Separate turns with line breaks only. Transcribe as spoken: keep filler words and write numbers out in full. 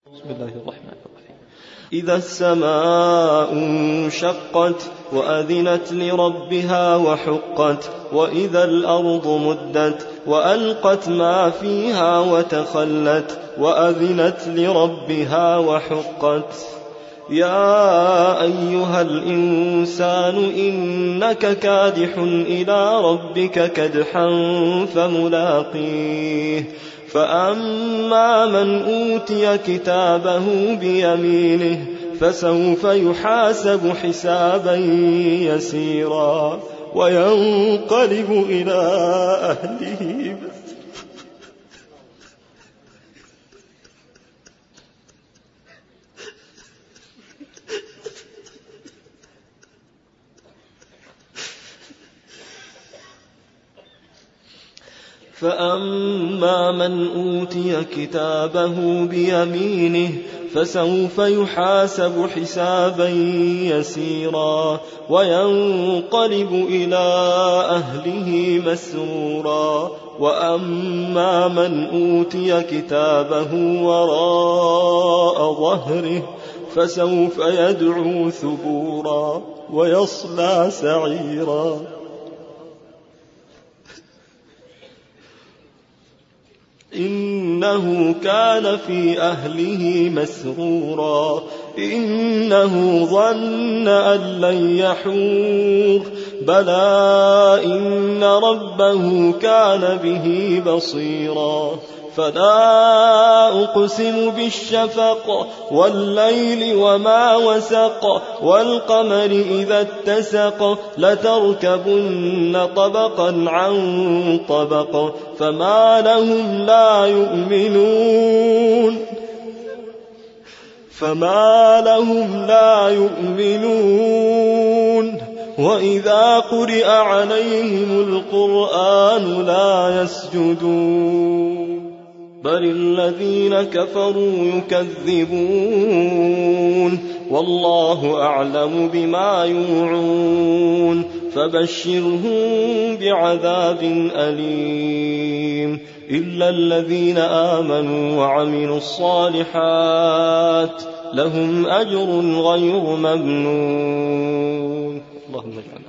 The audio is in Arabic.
بسم الله الرحمن الرحيم. إذا السماء انشقت وأذنت لربها وحقت وإذا الأرض مدت وألقت ما فيها وتخلت وأذنت لربها وحقت. يا أيها الإنسان إنك كادح إلى ربك كدحا فملاقيه فأما من أوتي كتابه بيمينه فسوف يحاسب حسابا يسيرا وينقلب إلى أهله فأما من أوتي كتابه بيمينه فسوف يحاسب حسابا يسيرا وينقلب إلى أهله مسرورا وأما من أوتي كتابه وراء ظهره فسوف يدعو ثبورا ويصلى سعيرا إنه كان في أهله مسرورا إنه ظن أن لن يحور بلى إن ربه كان به بصيرا فلا أقسم بالشفق والليل وما وسق والقمر إذا اتسق لتركبن طبقا عن طبق فما لهم لا يؤمنون فما لهم لا يؤمنون وإذا قرئ عليهم القرآن لا يسجدون بل الذين كفروا يكذبون والله أعلم بما يوعون فبشرهم بعذاب أليم إلا الذين آمنوا وعملوا الصالحات لهم أجر غير ممنون. اللهم اجعلنا